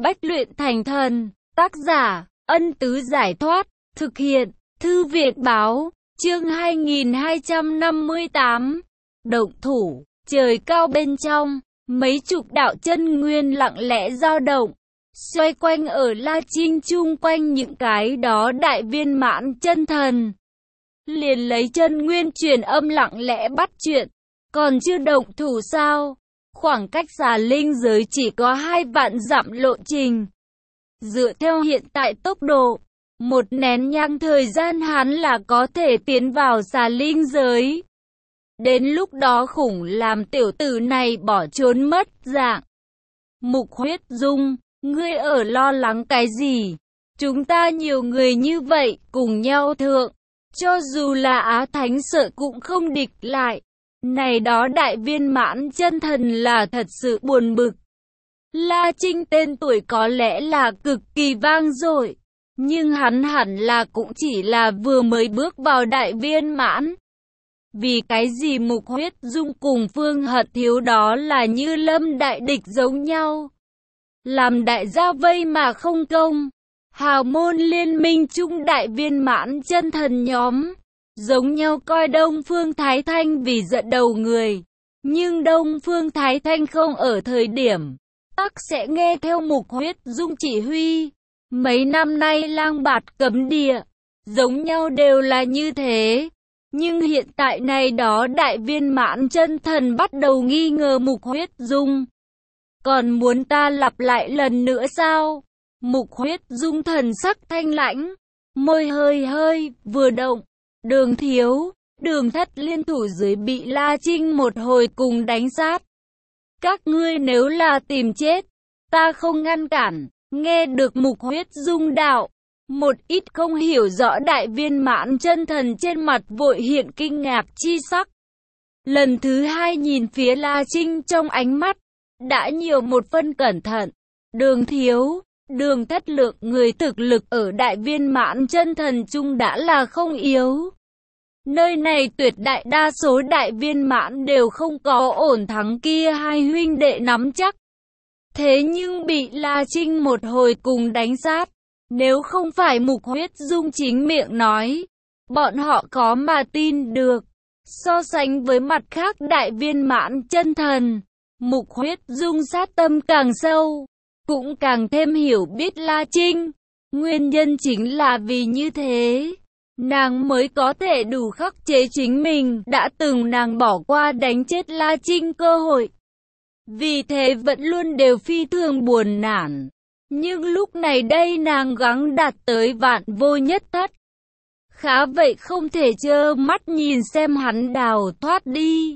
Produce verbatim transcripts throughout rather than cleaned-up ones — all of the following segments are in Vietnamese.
Bách luyện thành thần. Tác giả, Ân Tứ Giải Thoát. Thực hiện, Thư Việt Báo. Chương hai nghìn hai trăm năm mươi tám. Động thủ. Trời cao bên trong, mấy chục đạo chân nguyên lặng lẽ dao động, xoay quanh ở La Trinh, chung quanh những cái đó đại viên mãn chân thần. Liền lấy chân nguyên truyền âm lặng lẽ bắt chuyện. Còn chưa động thủ sao? Khoảng cách xà linh giới chỉ có hai vạn dặm lộ trình. Dựa theo hiện tại tốc độ, một nén nhang thời gian hắn là có thể tiến vào xà linh giới. Đến lúc đó khủng làm tiểu tử này bỏ trốn mất dạng. Mục Huyết Dung, ngươi ở lo lắng cái gì? Chúng ta nhiều người như vậy, cùng nhau thượng. Cho dù là Á Thánh sợ cũng không địch lại. Này đó đại viên mãn chân thần là thật sự buồn bực. La Trinh tên tuổi có lẽ là cực kỳ vang dội, nhưng hắn hẳn là cũng chỉ là vừa mới bước vào đại viên mãn. Vì cái gì Mục Huyết Dung cùng Phương Hận Thiếu đó là như lâm đại địch giống nhau, làm đại gia vây mà không công. Hào môn liên minh chung đại viên mãn chân thần nhóm giống nhau coi Đông Phương Thái Thanh vì giận đầu người, nhưng Đông Phương Thái Thanh không ở thời điểm tắc sẽ nghe theo Mục Huyết Dung chỉ huy. Mấy năm nay lang bạt cấm địa giống nhau đều là như thế, nhưng hiện tại này đó đại viên mãn chân thần bắt đầu nghi ngờ Mục Huyết Dung. Còn muốn ta lặp lại lần nữa sao? Mục Huyết Dung thần sắc thanh lãnh, môi hơi hơi vừa động. Đường Thiếu, Đường Thất liên thủ dưới bị La Trinh một hồi cùng đánh sát. Các ngươi nếu là tìm chết, ta không ngăn cản. Nghe được Mục Huyết Dung đạo, một ít không hiểu rõ đại viên mãn chân thần trên mặt vội hiện kinh ngạc chi sắc. Lần thứ hai nhìn phía La Trinh, trong ánh mắt đã nhiều một phân cẩn thận. Đường Thiếu, Đường Thất lượng người thực lực ở đại viên mãn chân thần chung đã là không yếu. Nơi này tuyệt đại đa số đại viên mãn đều không có ổn thắng kia hai huynh đệ nắm chắc. Thế nhưng bị La Trinh một hồi cùng đánh sát. Nếu không phải Mục Huyết Dung chính miệng nói, bọn họ có mà tin được. So sánh với mặt khác đại viên mãn chân thần, Mục Huyết Dung sát tâm càng sâu, cũng càng thêm hiểu biết La Trinh. Nguyên nhân chính là vì như thế, nàng mới có thể đủ khắc chế chính mình đã từng nàng bỏ qua đánh chết La Trinh cơ hội. Vì thế vẫn luôn đều phi thường buồn nản. Nhưng lúc này đây nàng gắng đạt tới vạn vô nhất thất. Khá vậy không thể trơ mắt nhìn xem hắn đào thoát đi.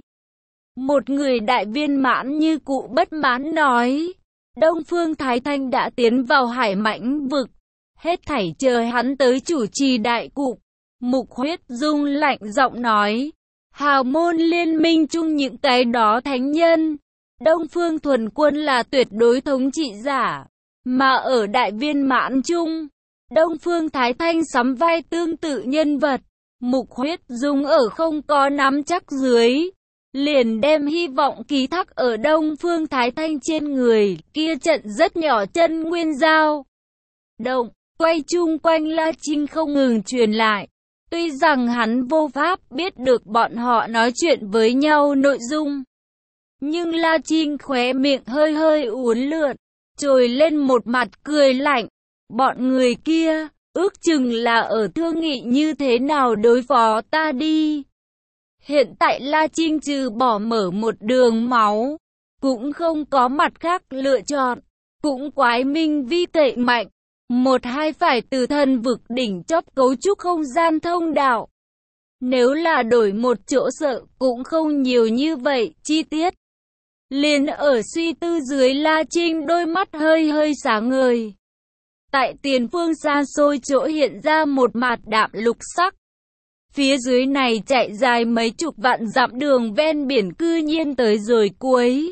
Một người đại viên mãn như cụ bất mãn nói, Đông Phương Thái Thanh đã tiến vào Hải Mãnh vực, hết thảy chờ hắn tới chủ trì đại cục. Mục Huyết Dung lạnh giọng nói, hào môn liên minh chung những cái đó thánh nhân, Đông Phương Thuần Quân là tuyệt đối thống trị giả, mà ở đại viên mãn chung, Đông Phương Thái Thanh sắm vai tương tự nhân vật. Mục Huyết Dung ở không có nắm chắc dưới, liền đem hy vọng ký thác ở Đông Phương Thái Thanh trên người, kia trận rất nhỏ chân nguyên giao động, quay chung quanh La Trinh không ngừng truyền lại. Tuy rằng hắn vô pháp biết được bọn họ nói chuyện với nhau nội dung, nhưng La Trinh khóe miệng hơi hơi uốn lượn, trồi lên một mặt cười lạnh. Bọn người kia, ước chừng là ở thương nghị như thế nào đối phó ta đi. Hiện tại La Trinh trừ bỏ mở một đường máu, cũng không có mặt khác lựa chọn, cũng quái minh vi tệ mạnh. Một hai phải từ thần vực đỉnh chóp cấu trúc không gian thông đạo. Nếu là đổi một chỗ sợ cũng không nhiều như vậy chi tiết. Liền ở suy tư dưới, La Trinh đôi mắt hơi hơi sáng ngời. Tại tiền phương xa xôi chỗ hiện ra một mạt đạm lục sắc. Phía dưới này chạy dài mấy chục vạn dặm đường ven biển cư nhiên tới rồi cuối.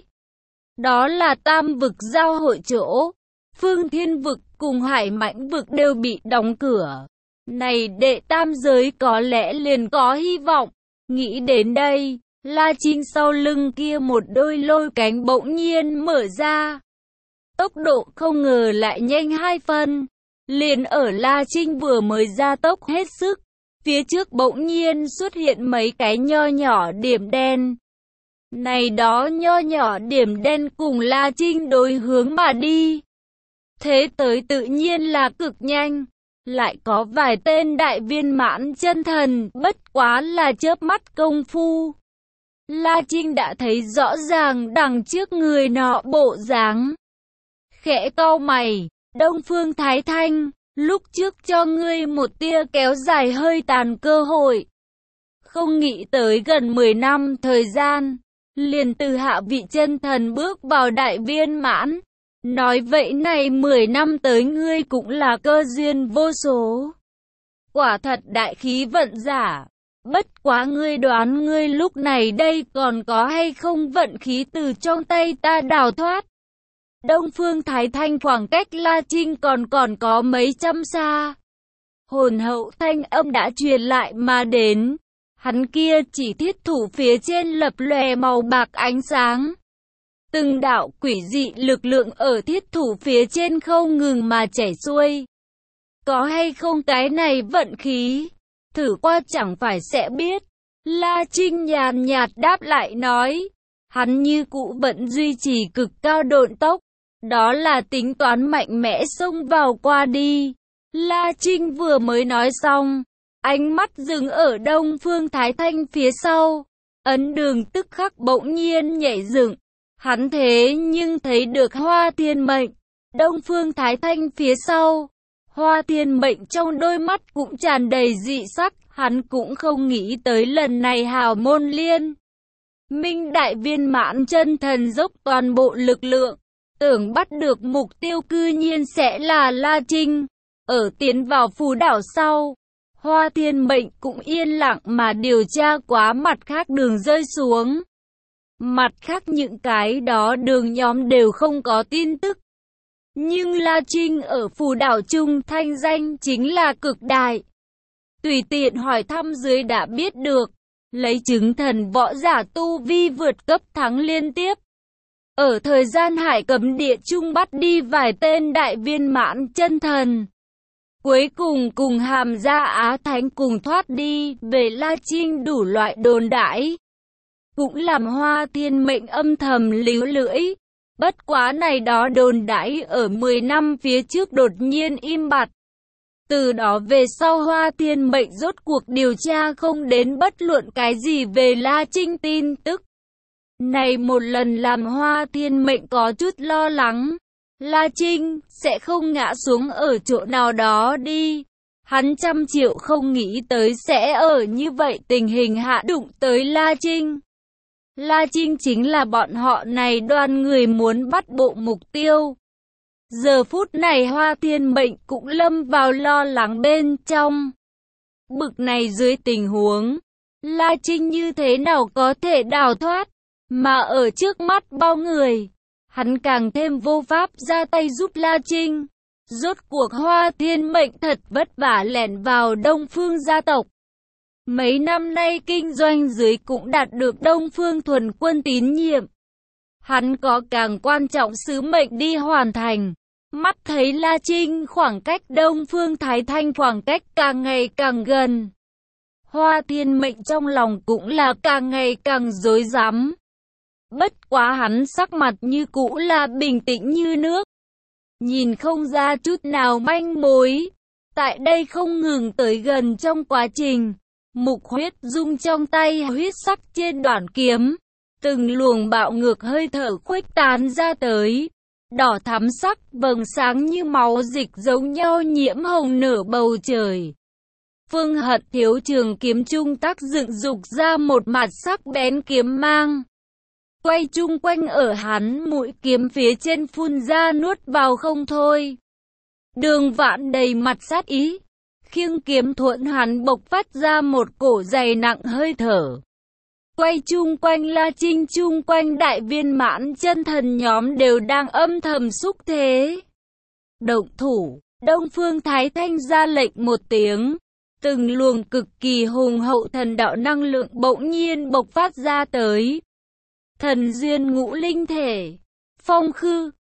Đó là tam vực giao hội chỗ. Phương Thiên vực cùng Hải Mãnh vực đều bị đóng cửa. Này đệ tam giới có lẽ liền có hy vọng. Nghĩ đến đây, La Trinh sau lưng kia một đôi lôi cánh bỗng nhiên mở ra. Tốc độ không ngờ lại nhanh hai phân. Liền ở La Trinh vừa mới gia tốc hết sức, phía trước bỗng nhiên xuất hiện mấy cái nho nhỏ điểm đen. Này đó nho nhỏ điểm đen cùng La Trinh đối hướng mà đi. Thế tới tự nhiên là cực nhanh. Lại có vài tên đại viên mãn chân thần, bất quá là chớp mắt công phu. La Trinh đã thấy rõ ràng đằng trước người nọ bộ dáng. Khẽ cau mày, Đông Phương Thái Thanh, lúc trước cho ngươi một tia kéo dài hơi tàn cơ hội. Không nghĩ tới gần mười năm thời gian, liền từ hạ vị chân thần bước vào đại viên mãn. Nói vậy này mười năm tới ngươi cũng là cơ duyên vô số. Quả thật đại khí vận giả. Bất quá ngươi đoán ngươi lúc này đây còn có hay không vận khí từ trong tay ta đào thoát. Đông Phương Thái Thanh khoảng cách La Trinh còn còn có mấy trăm xa. Hồn hậu thanh âm đã truyền lại mà đến. Hắn kia chỉ thiết thủ phía trên lập lòe màu bạc ánh sáng. Từng đạo quỷ dị lực lượng ở thiết thủ phía trên không ngừng mà chảy xuôi. Có hay không cái này vận khí? Thử qua chẳng phải sẽ biết. La Trinh nhàn nhạt đáp lại nói. Hắn như cũ vẫn duy trì cực cao độn tốc. Đó là tính toán mạnh mẽ xông vào qua đi. La Trinh vừa mới nói xong. Ánh mắt dừng ở Đông Phương Thái Thanh phía sau. Ấn đường tức khắc bỗng nhiên nhảy dựng. Hắn thế nhưng thấy được Hoa Thiên Mệnh. Đông Phương Thái Thanh phía sau. Hoa Thiên Mệnh trong đôi mắt cũng tràn đầy dị sắc. Hắn cũng không nghĩ tới lần này hào môn liên minh đại viên mãn chân thần dốc toàn bộ lực lượng. Tưởng bắt được mục tiêu cư nhiên sẽ là La Trinh. Ở tiến vào phù đảo sau, Hoa Thiên Mệnh cũng yên lặng mà điều tra quá mặt khác đường rơi xuống. Mặt khác những cái đó đường nhóm đều không có tin tức. Nhưng La Trinh ở phù đảo trung thanh danh chính là cực đại. Tùy tiện hỏi thăm dưới đã biết được, lấy chứng thần võ giả tu vi vượt cấp thắng liên tiếp. Ở thời gian hải cấm địa trung bắt đi vài tên đại viên mãn chân thần. Cuối cùng cùng Hàm Gia Á Thánh cùng thoát đi, về La Trinh đủ loại đồn đãi. Cũng làm Hoa Thiên Mệnh âm thầm líu lưỡi. Bất quá này đó đồn đãi ở mười năm phía trước đột nhiên im bặt. Từ đó về sau Hoa Thiên Mệnh rốt cuộc điều tra không đến bất luận cái gì về La Trinh tin tức. Này một lần làm Hoa Thiên Mệnh có chút lo lắng. La Trinh sẽ không ngã xuống ở chỗ nào đó đi. Hắn trăm triệu không nghĩ tới sẽ ở như vậy tình hình hạ đụng tới La Trinh. La Trinh chính là bọn họ này đoàn người muốn bắt bộ mục tiêu. Giờ phút này Hoa Thiên Mệnh cũng lâm vào lo lắng bên trong. Bực này dưới tình huống, La Trinh như thế nào có thể đào thoát, mà ở trước mắt bao người, hắn càng thêm vô pháp ra tay giúp La Trinh. Rốt cuộc Hoa Thiên Mệnh thật vất vả lẻn vào Đông Phương gia tộc. Mấy năm nay kinh doanh dưới cũng đạt được Đông Phương thuần quân tín nhiệm. Hắn có càng quan trọng sứ mệnh đi hoàn thành. Mắt thấy La Trinh khoảng cách Đông Phương Thái Thanh khoảng cách càng ngày càng gần. Hoa Thiên Mệnh trong lòng cũng là càng ngày càng rối rắm. Bất quá hắn sắc mặt như cũ là bình tĩnh như nước. Nhìn không ra chút nào manh mối. Tại đây không ngừng tới gần trong quá trình. Mục huyết dung trong tay huyết sắc trên đoạn kiếm. Từng luồng bạo ngược hơi thở khuếch tán ra tới. Đỏ thắm sắc, vầng sáng như máu dịch giống nhau nhiễm hồng nửa bầu trời. Phương Hận thiếu trường kiếm trung tác dựng dục ra một mặt sắc bén kiếm mang. Quay chung quanh ở hắn mũi kiếm phía trên phun ra nuốt vào không thôi. Đường Vãn đầy mặt sát ý. Khiêng kiếm thuận hắn bộc phát ra một cổ dày nặng hơi thở. Quay chung quanh La Trinh chung quanh đại viên mãn chân thần nhóm đều đang âm thầm xúc thế. Động thủ, Đông Phương Thái Thanh ra lệnh một tiếng. Từng luồng cực kỳ hùng hậu thần đạo năng lượng bỗng nhiên bộc phát ra tới. Thần duyên ngũ linh thể, phong khư,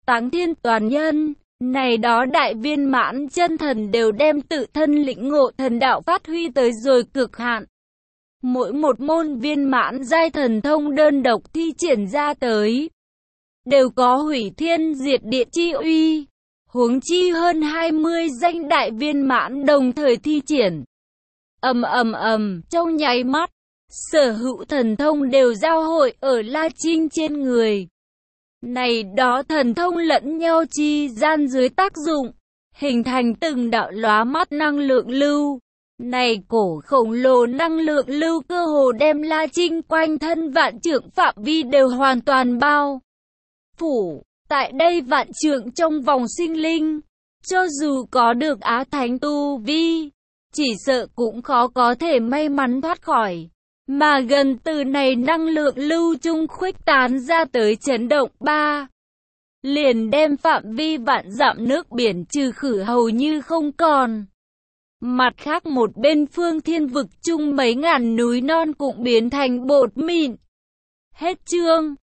Táng thiên toàn nhân, này đó đại viên mãn chân thần đều đem tự thân lĩnh ngộ thần đạo phát huy tới rồi cực hạn. Mỗi một môn viên mãn giai thần thông đơn độc thi triển ra tới, đều có hủy thiên diệt địa chi uy, huống chi hơn hai mươi danh đại viên mãn đồng thời thi triển. Ầm ầm ầm, trong nháy mắt, sở hữu thần thông đều giao hội ở La Trinh trên người. Này đó thần thông lẫn nhau chi gian dưới tác dụng, hình thành từng đạo lóa mắt năng lượng lưu. Này cổ khổng lồ năng lượng lưu cơ hồ đem La Trinh quanh thân vạn trượng phạm vi đều hoàn toàn bao phủ. Tại đây vạn trượng trong vòng sinh linh, cho dù có được Á Thánh tu vi, chỉ sợ cũng khó có thể may mắn thoát khỏi. Mà gần từ này năng lượng lưu trung khuếch tán ra tới chấn động ba, liền đem phạm vi vạn dặm nước biển trừ khử hầu như không còn. Mặt khác một bên phương thiên vực chung mấy ngàn núi non cũng biến thành bột mịn. Hết chương.